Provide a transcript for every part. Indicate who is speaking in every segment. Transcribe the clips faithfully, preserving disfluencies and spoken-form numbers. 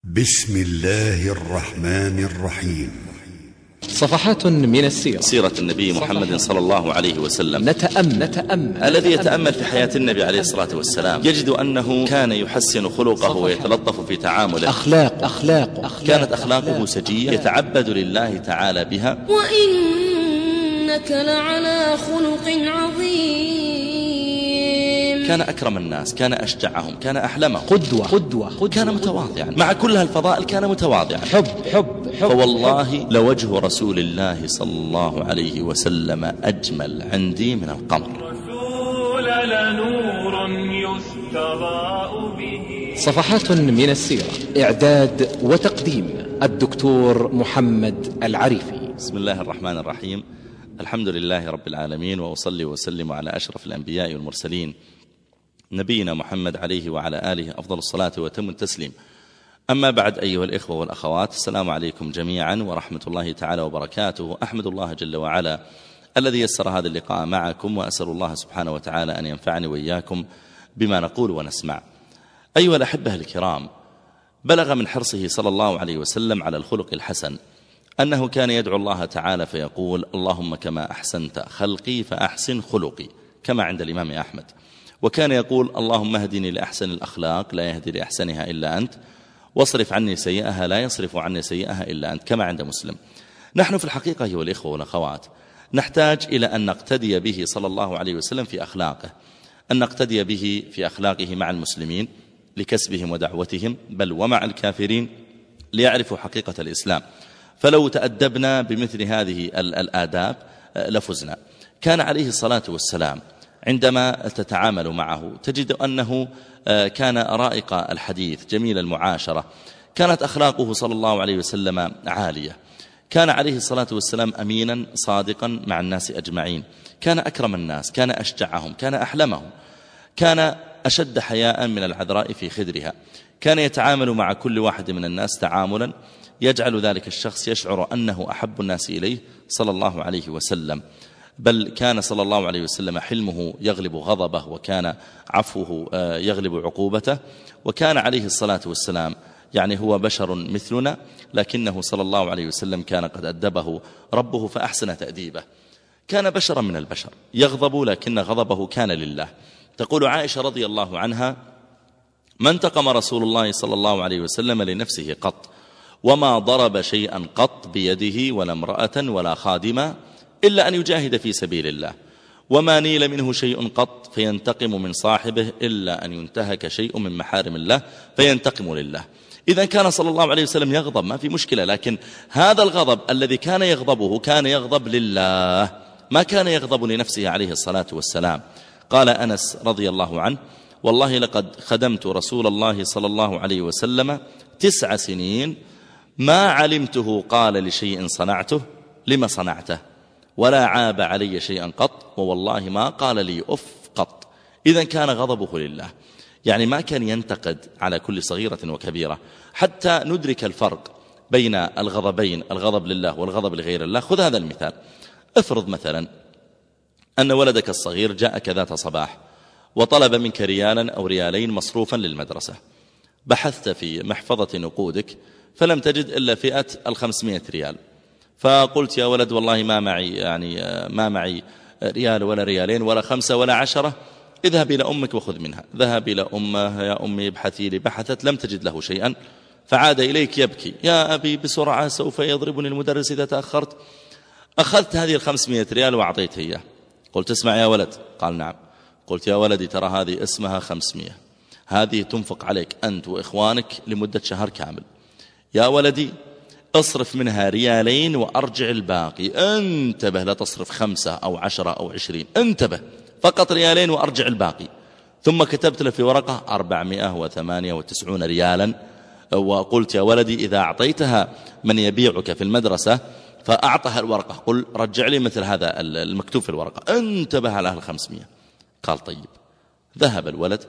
Speaker 1: بسم الله الرحمن الرحيم.
Speaker 2: صفحات من السيرة،
Speaker 3: سيرة النبي محمد صلى الله عليه وسلم.
Speaker 2: نتأمل, نتأمل
Speaker 3: الذي يتأمل في حياة النبي عليه الصلاة والسلام يجد أنه كان يحسن خلقه ويتلطف في تعامله.
Speaker 2: أخلاق أخلاق, أخلاق
Speaker 3: كانت أخلاقه سجية يتعبد لله تعالى بها.
Speaker 4: وإنك لعلى خلق عظيم.
Speaker 3: كان أكرم الناس، كان أشجعهم، كان أحلمهم،
Speaker 2: قدوة قدوة, قدوة
Speaker 3: كان متواضعا مع كل هالفضائل، كان متواضعا.
Speaker 2: حب حب, حب
Speaker 3: فوالله لوجه رسول الله صلى الله عليه وسلم أجمل عندي من القمر.
Speaker 5: رسول لنور يستضاء به.
Speaker 2: صفحات من السيرة، إعداد وتقديم الدكتور محمد العريفي.
Speaker 3: بسم الله الرحمن الرحيم. الحمد لله رب العالمين، وأصلي وسلم على أشرف الأنبياء والمرسلين نبينا محمد عليه وعلى آله أفضل الصلاة وتم التسليم. أما بعد، أيها الإخوة والأخوات، السلام عليكم جميعا ورحمة الله تعالى وبركاته. أحمد الله جل وعلا الذي يسر هذا اللقاء معكم، وأسأل الله سبحانه وتعالى أن ينفعني وإياكم بما نقول ونسمع. أيها الأحبة الكرام، بلغ من حرصه صلى الله عليه وسلم على الخلق الحسن أنه كان يدعو الله تعالى فيقول: اللهم كما أحسنت خلقي فأحسن خلقي، كما عند الإمام أحمد. وكان يقول: اللهم اهدني لأحسن الأخلاق لا يهدي لأحسنها إلا أنت، واصرف عني سيئها لا يصرف عني سيئها إلا أنت، كما عند مسلم. نحن في الحقيقة أيها الإخوة والأخوات نحتاج إلى أن نقتدي به صلى الله عليه وسلم في أخلاقه، أن نقتدي به في أخلاقه مع المسلمين لكسبهم ودعوتهم، بل ومع الكافرين ليعرفوا حقيقة الإسلام. فلو تأدبنا بمثل هذه الآداب لفزنا. كان عليه الصلاة والسلام عندما تتعامل معه تجد أنه كان رائق الحديث جميل المعاشرة، كانت أخلاقه صلى الله عليه وسلم عالية. كان عليه الصلاة والسلام أمينا صادقا مع الناس أجمعين، كان أكرم الناس، كان أشجعهم، كان أحلمهم، كان أشد حياء من العذراء في خدرها. كان يتعامل مع كل واحد من الناس تعاملا يجعل ذلك الشخص يشعر أنه أحب الناس إليه صلى الله عليه وسلم. بل كان صلى الله عليه وسلم حلمه يغلب غضبه، وكان عفوه يغلب عقوبته. وكان عليه الصلاة والسلام يعني هو بشر مثلنا، لكنه صلى الله عليه وسلم كان قد أدبه ربه فأحسن تأديبه. كان بشرا من البشر يغضب، لكن غضبه كان لله. تقول عائشة رضي الله عنها: ما انتقم رسول الله صلى الله عليه وسلم لنفسه قط، وما ضرب شيئا قط بيده ولا امرأة ولا خادما إلا أن يجاهد في سبيل الله، وما نيل منه شيء قط فينتقم من صاحبه إلا أن ينتهك شيء من محارم الله فينتقم لله. إذا كان صلى الله عليه وسلم يغضب ما في مشكلة، لكن هذا الغضب الذي كان يغضبه كان يغضب لله، ما كان يغضب لنفسه عليه الصلاة والسلام. قال أنس رضي الله عنه: والله لقد خدمت رسول الله صلى الله عليه وسلم تسع سنين ما علمته قال لشيء صنعته لما صنعته، ولا عاب علي شيئا قط، ووالله ما قال لي أف قط. إذن كان غضبه لله، يعني ما كان ينتقد على كل صغيرة وكبيرة. حتى ندرك الفرق بين الغضبين، الغضب لله والغضب لغير الله. خذ هذا المثال. افرض مثلا أن ولدك الصغير جاءك ذات صباح وطلب منك ريالا أو ريالين مصروفا للمدرسة. بحثت في محفظة نقودك فلم تجد إلا فئة الخمسمائة ريال، فقلت: يا ولد والله ما معي يعني ما معي ريال ولا ريالين ولا خمسة ولا عشرة، اذهب إلى أمك وخذ منها. ذهب إلى أمه: يا أمي ابحثي لي. بحثت لم تجد له شيئا، فعاد إليك يبكي: يا أبي بسرعة سوف يضربني المدرس إذا تأخرت. أخذت هذه الخمسمائة ريال وأعطيته إياه. قلت: اسمع يا ولد. قال: نعم. قلت: يا ولدي ترى هذه اسمها خمسمائة، هذه تنفق عليك أنت وإخوانك لمدة شهر كامل. يا ولدي اصرف منها ريالين وأرجع الباقي. انتبه، لا تصرف خمسة أو عشرة أو عشرين، انتبه، فقط ريالين وأرجع الباقي. ثم كتبت له في ورقة أربعمائة وثمانية وتسعين ريالا، وقلت: يا ولدي إذا أعطيتها من يبيعك في المدرسة فأعطها الورقة، قل رجع لي مثل هذا المكتوب في الورقة. انتبه على أهل خمسمائة. قال: طيب. ذهب الولد،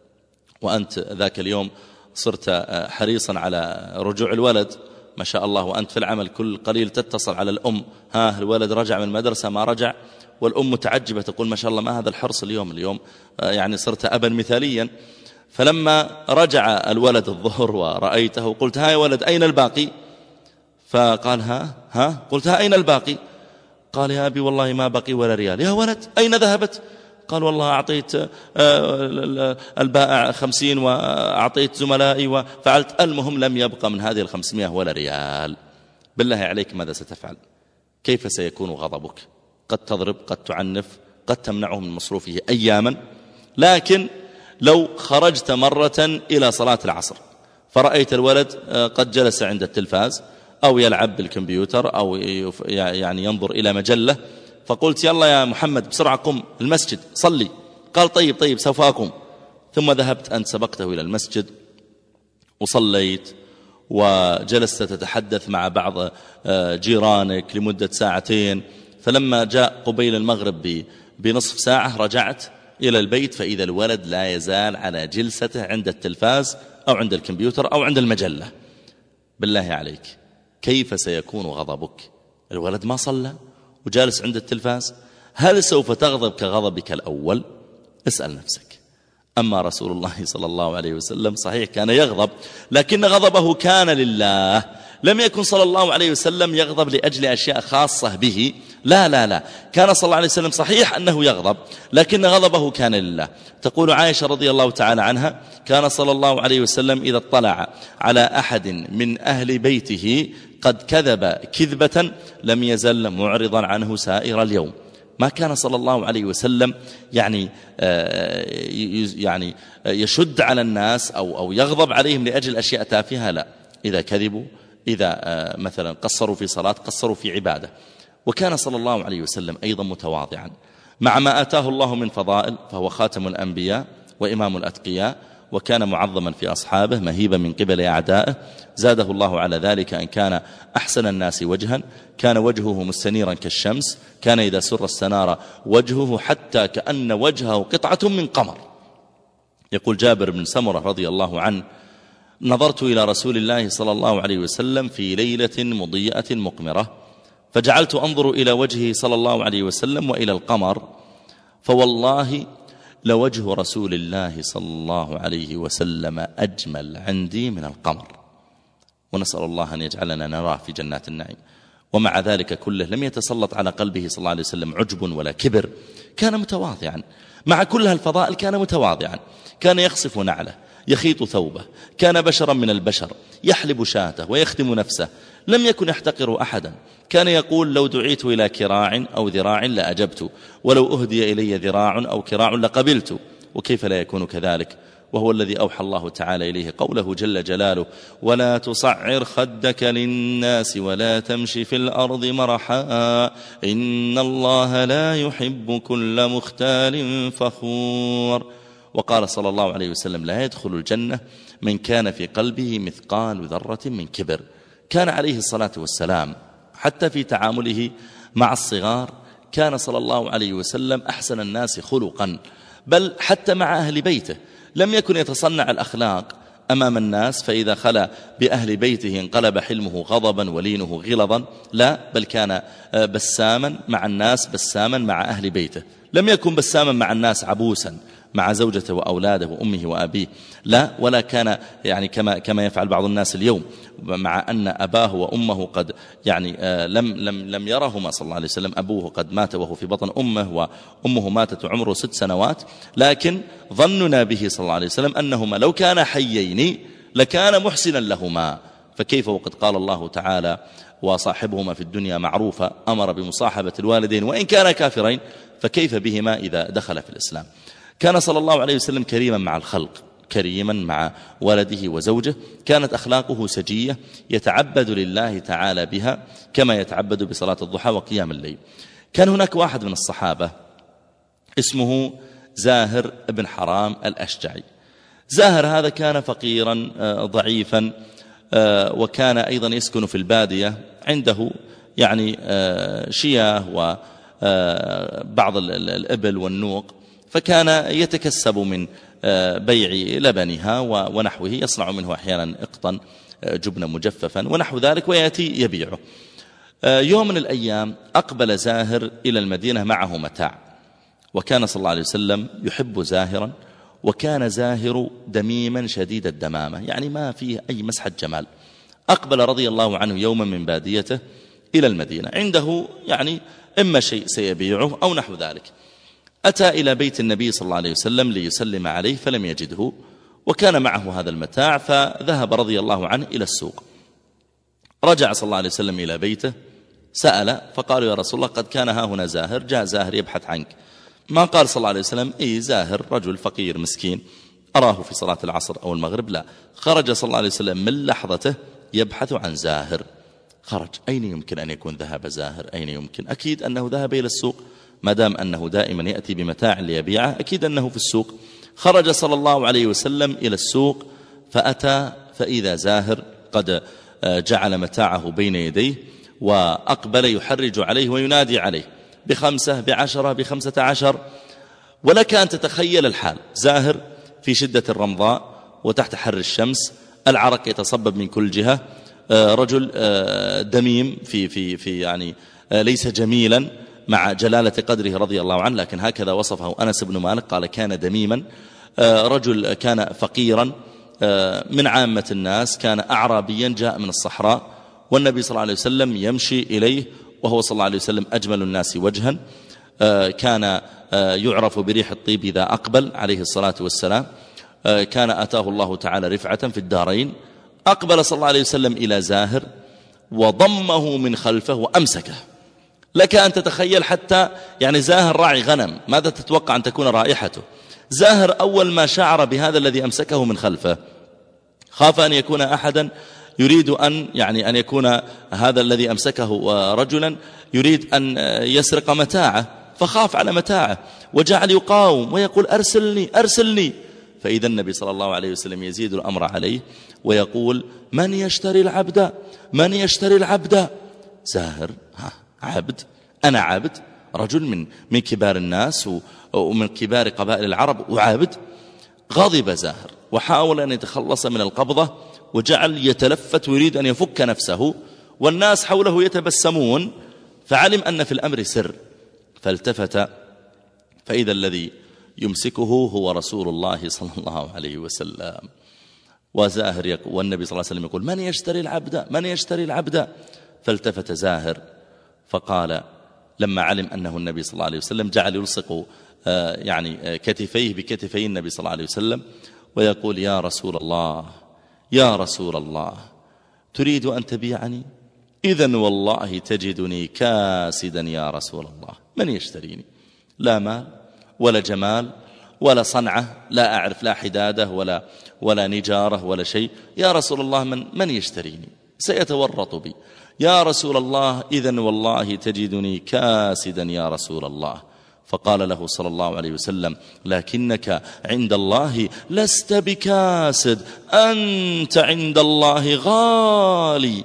Speaker 3: وأنت ذاك اليوم صرت حريصا على رجوع الولد ما شاء الله، وأنت في العمل كل قليل تتصل على الأم: ها الولد رجع من المدرسة ما رجع؟ والأم متعجبة تقول: ما شاء الله ما هذا الحرص اليوم اليوم يعني صرت أبا مثاليا. فلما رجع الولد الظهر ورأيته قلت: ها يا ولد أين الباقي؟ فقال: ها ها قلت: ها أين الباقي؟ قال: يا أبي والله ما بقي ولا ريال. يا ولد أين ذهبت؟ قال: والله أعطيت البائع خمسين وأعطيت زملائي وفعلت، المهم لم يبقى من هذه الخمسمائة ولا ريال. بالله عليك ماذا ستفعل؟ كيف سيكون غضبك؟ قد تضرب، قد تعنف، قد تمنعه من مصروفه أياما. لكن لو خرجت مرة إلى صلاة العصر فرأيت الولد قد جلس عند التلفاز أو يلعب بالكمبيوتر أو يعني ينظر إلى مجلة، فقلت: يلا يا محمد بسرعة قم المسجد صلي. قال: طيب طيب سوف أقوم. ثم ذهبت أنت سبقته إلى المسجد وصليت وجلست تتحدث مع بعض جيرانك لمدة ساعتين، فلما جاء قبيل المغرب بنصف ساعة رجعت إلى البيت فإذا الولد لا يزال على جلسته عند التلفاز أو عند الكمبيوتر أو عند المجلة. بالله عليك كيف سيكون غضبك؟ الولد ما صلى وجالس عند التلفاز، هل سوف تغضب كغضبك الأول؟ اسأل نفسك. أما رسول الله صلى الله عليه وسلم صحيح كان يغضب، لكن غضبه كان لله، لم يكن صلى الله عليه وسلم يغضب لأجل أشياء خاصة به، لا لا لا، كان صلى الله عليه وسلم صحيح أنه يغضب لكن غضبه كان لله. تقول عائشة رضي الله تعالى عنها: كان صلى الله عليه وسلم إذا اطلع على أحد من أهل بيته قد كذب كذبة لم يزل معرضا عنه سائر اليوم. ما كان صلى الله عليه وسلم يعني يعني يشد على الناس أو أو يغضب عليهم لأجل أشياء تافهة، لا، إذا كذبوا، إذا مثلا قصروا في صلاة، قصروا في عبادة. وكان صلى الله عليه وسلم أيضا متواضعا مع ما آتاه الله من فضائل، فهو خاتم الأنبياء وإمام الأتقياء، وكان معظما في أصحابه مهيبا من قبل أعدائه. زاده الله على ذلك أن كان أحسن الناس وجها، كان وجهه مستنيرا كالشمس، كان إذا سر السنار وجهه حتى كأن وجهه قطعة من قمر. يقول جابر بن سمرة رضي الله عنه: نظرت إلى رسول الله صلى الله عليه وسلم في ليلة مضيئة مقمرة، فجعلت أنظر إلى وجهه صلى الله عليه وسلم وإلى القمر، فوالله لوجه رسول الله صلى الله عليه وسلم أجمل عندي من القمر. ونسأل الله أن يجعلنا نراه في جنات النعيم. ومع ذلك كله لم يتسلط على قلبه صلى الله عليه وسلم عجب ولا كبر، كان متواضعا مع كل هالفضائل، كان متواضعا، كان يخصف نعله، يخيط ثوبه، كان بشرا من البشر، يحلب شاته ويخدم نفسه، لم يكن يحتقر أحدا. كان يقول: لو دعيت إلى كراع أو ذراع لأجبت، ولو أهدي إلي ذراع أو كراع لقبلت. وكيف لا يكون كذلك وهو الذي أوحى الله تعالى إليه قوله جل جلاله: ولا تصعر خدك للناس ولا تمشي في الأرض مرحا إن الله لا يحب كل مختال فخور. وقال صلى الله عليه وسلم: لا يدخل الجنة من كان في قلبه مثقال ذرة من كبر. كان عليه الصلاة والسلام حتى في تعامله مع الصغار كان صلى الله عليه وسلم أحسن الناس خلقا، بل حتى مع أهل بيته لم يكن يتصنع الأخلاق أمام الناس، فإذا خلا بأهل بيته انقلب حلمه غضبا ولينه غلظا، لا، بل كان بساما مع الناس، بساما مع أهل بيته. لم يكن بساما مع الناس عبوسا مع زوجته وأولاده وأمه وأبيه، لا، ولا كان يعني كما كما يفعل بعض الناس اليوم، مع أن أباه وأمه قد يعني لم لم لم يرهما صلى الله عليه وسلم، أبوه قد مات وهو في بطن أمه وأمه ماتت وعمره ست سنوات، لكن ظننا به صلى الله عليه وسلم أنهما لو كان حيين لكان محسنا لهما. فكيف وقد قال الله تعالى: وصاحبهما في الدنيا معروفا، أمر بمصاحبة الوالدين وإن كان كافرين، فكيف بهما إذا دخل في الإسلام. كان صلى الله عليه وسلم كريما مع الخلق، كريما مع ولده وزوجه، كانت أخلاقه سجية يتعبد لله تعالى بها كما يتعبد بصلاة الضحى وقيام الليل. كان هناك واحد من الصحابة اسمه زاهر بن حرام الأشجعي. زاهر هذا كان فقيرا ضعيفا، وكان أيضا يسكن في البادية، عنده يعني شياه وبعض الإبل والنوق، فكان يتكسب من بيع لبنها ونحوه، يصنع منه أحيانا اقطا، جبنا مجففا ونحو ذلك، ويأتي يبيعه. يوم من الأيام أقبل زاهر إلى المدينة معه متاع، وكان صلى الله عليه وسلم يحب زاهرا وكان زاهر دميما شديد الدمامة، يعني ما فيه أي مسحة جمال. أقبل رضي الله عنه يوما من باديته إلى المدينة، عنده يعني إما شيء سيبيعه أو نحو ذلك. أتى إلى بيت النبي صلى الله عليه وسلم ليسلم عليه فلم يجده، وكان معه هذا المتاع، فذهب رضي الله عنه إلى السوق. رجع صلى الله عليه وسلم إلى بيته، سأل فقالوا يا رسول الله قد كان ها هنا زاهر، جاء زاهر يبحث عنك. ما قال صلى الله عليه وسلم إيه زاهر رجل فقير مسكين أراه في صلاة العصر أو المغرب، لا، خرج صلى الله عليه وسلم من لحظته يبحث عن زاهر. خرج، أين يمكن أن يكون ذهب زاهر؟ أين يمكن؟ أكيد أنه ذهب إلى السوق، ما دام أنه دائما يأتي بمتاع ليبيعه أكيد أنه في السوق. خرج صلى الله عليه وسلم إلى السوق فأتى فإذا زاهر قد جعل متاعه بين يديه وأقبل يحرج عليه وينادي عليه بخمسة بعشرة بخمسة عشر. ولك أن تتخيل الحال، زاهر في شدة الرمضاء وتحت حر الشمس، العرق يتصبب من كل جهة، رجل دميم في في في يعني ليس جميلا مع جلالة قدره رضي الله عنه، لكن هكذا وصفه أنس بن مالك قال كان دميما، رجل كان فقيرا من عامة الناس، كان أعرابيا جاء من الصحراء، والنبي صلى الله عليه وسلم يمشي إليه وهو صلى الله عليه وسلم أجمل الناس وجها، كان يعرف بريح الطيب إذا أقبل عليه الصلاة والسلام، كان أتاه الله تعالى رفعة في الدارين. أقبل صلى الله عليه وسلم إلى زاهر وضمه من خلفه وأمسكه. لك أن تتخيل حتى يعني زاهر راعي غنم، ماذا تتوقع أن تكون رائحته؟ زاهر أول ما شعر بهذا الذي أمسكه من خلفه خاف أن يكون أحدا يريد أن يعني أن يكون هذا الذي أمسكه رجلا يريد أن يسرق متاعه، فخاف على متاعه وجعل يقاوم ويقول أرسلني أرسلني. فإذا النبي صلى الله عليه وسلم يزيد الأمر عليه ويقول من يشتري العبد من يشتري العبد؟ زاهر ها عبد، أنا عبد، رجل من من كبار الناس ومن كبار قبائل العرب وعابد. غضب زاهر وحاول أن يتخلص من القبضة وجعل يتلفت ويريد أن يفك نفسه، والناس حوله يتبسمون، فعلم أن في الأمر سر، فالتفت فإذا الذي يمسكه هو رسول الله صلى الله عليه وسلم. وزاهر يقول والنبي صلى الله عليه وسلم يقول من يشتري العبد من يشتري العبد؟ فالتفت زاهر فقال لما علم أنه النبي صلى الله عليه وسلم جعل يلصق يعني كتفيه بكتفي النبي صلى الله عليه وسلم ويقول يا رسول الله يا رسول الله تريد أن تبيعني؟ إذن والله تجدني كاسدا يا رسول الله، من يشتريني؟ لا مال ولا جمال ولا صنعة، لا أعرف لا حدادة ولا ولا نجارة ولا شيء، يا رسول الله من من يشتريني؟ سيتورط بي. يا رسول الله إذن والله تجدني كاسدا يا رسول الله. فقال له صلى الله عليه وسلم لكنك عند الله لست بكاسد، أنت عند الله غالي.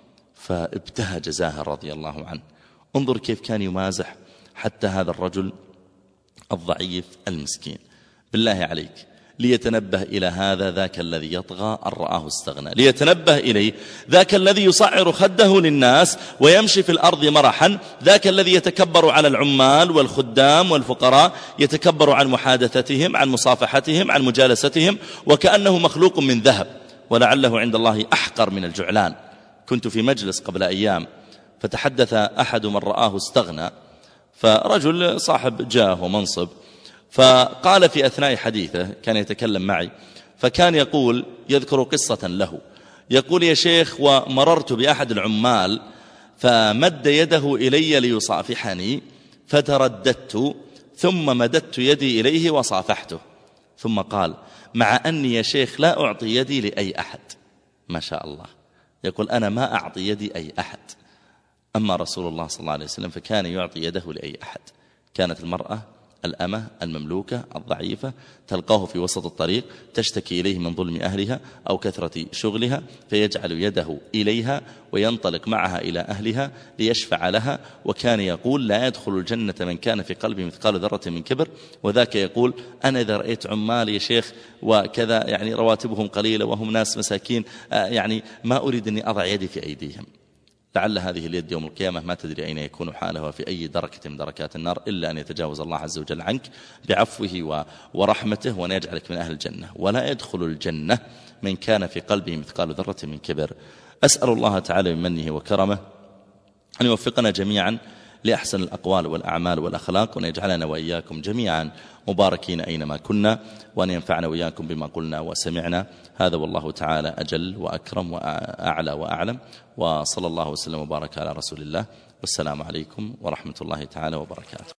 Speaker 3: فابتهج زاهر رضي الله عنه. انظر كيف كان يمازح حتى هذا الرجل الضعيف المسكين. بالله عليك ليتنبه إلى هذا ذاك الذي يطغى أن رآه استغنى، ليتنبه إليه ذاك الذي يصعر خده للناس ويمشي في الأرض مرحا، ذاك الذي يتكبر على العمال والخدام والفقراء، يتكبر عن محادثتهم عن مصافحتهم عن مجالستهم وكأنه مخلوق من ذهب، ولعله عند الله أحقر من الجعلان. كنت في مجلس قبل أيام فتحدث أحد من رآه استغنى، فرجل صاحب جاه ومنصب، فقال في أثناء حديثه كان يتكلم معي، فكان يقول يذكر قصة له، يقول يا شيخ ومررت بأحد العمال فمد يده إلي ليصافحني فترددت ثم مددت يدي إليه وصافحته، ثم قال مع أني يا شيخ لا أعطي يدي لأي أحد. ما شاء الله، يقول أنا ما أعطي يدي أي أحد، أما رسول الله صلى الله عليه وسلم فكان يعطي يده لأي أحد. كانت المرأة الأمة المملوكة الضعيفة تلقاه في وسط الطريق تشتكي إليه من ظلم أهلها أو كثرة شغلها، فيجعل يده إليها وينطلق معها إلى أهلها ليشفع لها. وكان يقول لا يدخل الجنة من كان في قلبه مثقال ذرة من كبر. وذاك يقول أنا إذا رأيت عمال يا شيخ وكذا يعني رواتبهم قليلة وهم ناس مساكين، يعني ما أريد أني أضع يدي في أيديهم، لعل هذه اليد يوم القيامة ما تدري أين يكون حالها في أي دركة من دركات النار، إلا أن يتجاوز الله عز وجل عنك بعفوه ورحمته وأن يجعلك من أهل الجنة. ولا يدخل الجنة من كان في قلبه مثقال ذرة من كبر. أسأل الله تعالى بمنه وكرمه أن يوفقنا جميعا لأحسن الأقوال والأعمال والأخلاق، وأن يجعلنا وإياكم جميعا مباركين أينما كنا، وأن ينفعنا وإياكم بما قلنا وسمعنا. هذا والله تعالى أجل وأكرم وأعلى وأعلم، وصلى الله وسلم وبارك على رسول الله، والسلام عليكم ورحمة الله تعالى وبركاته.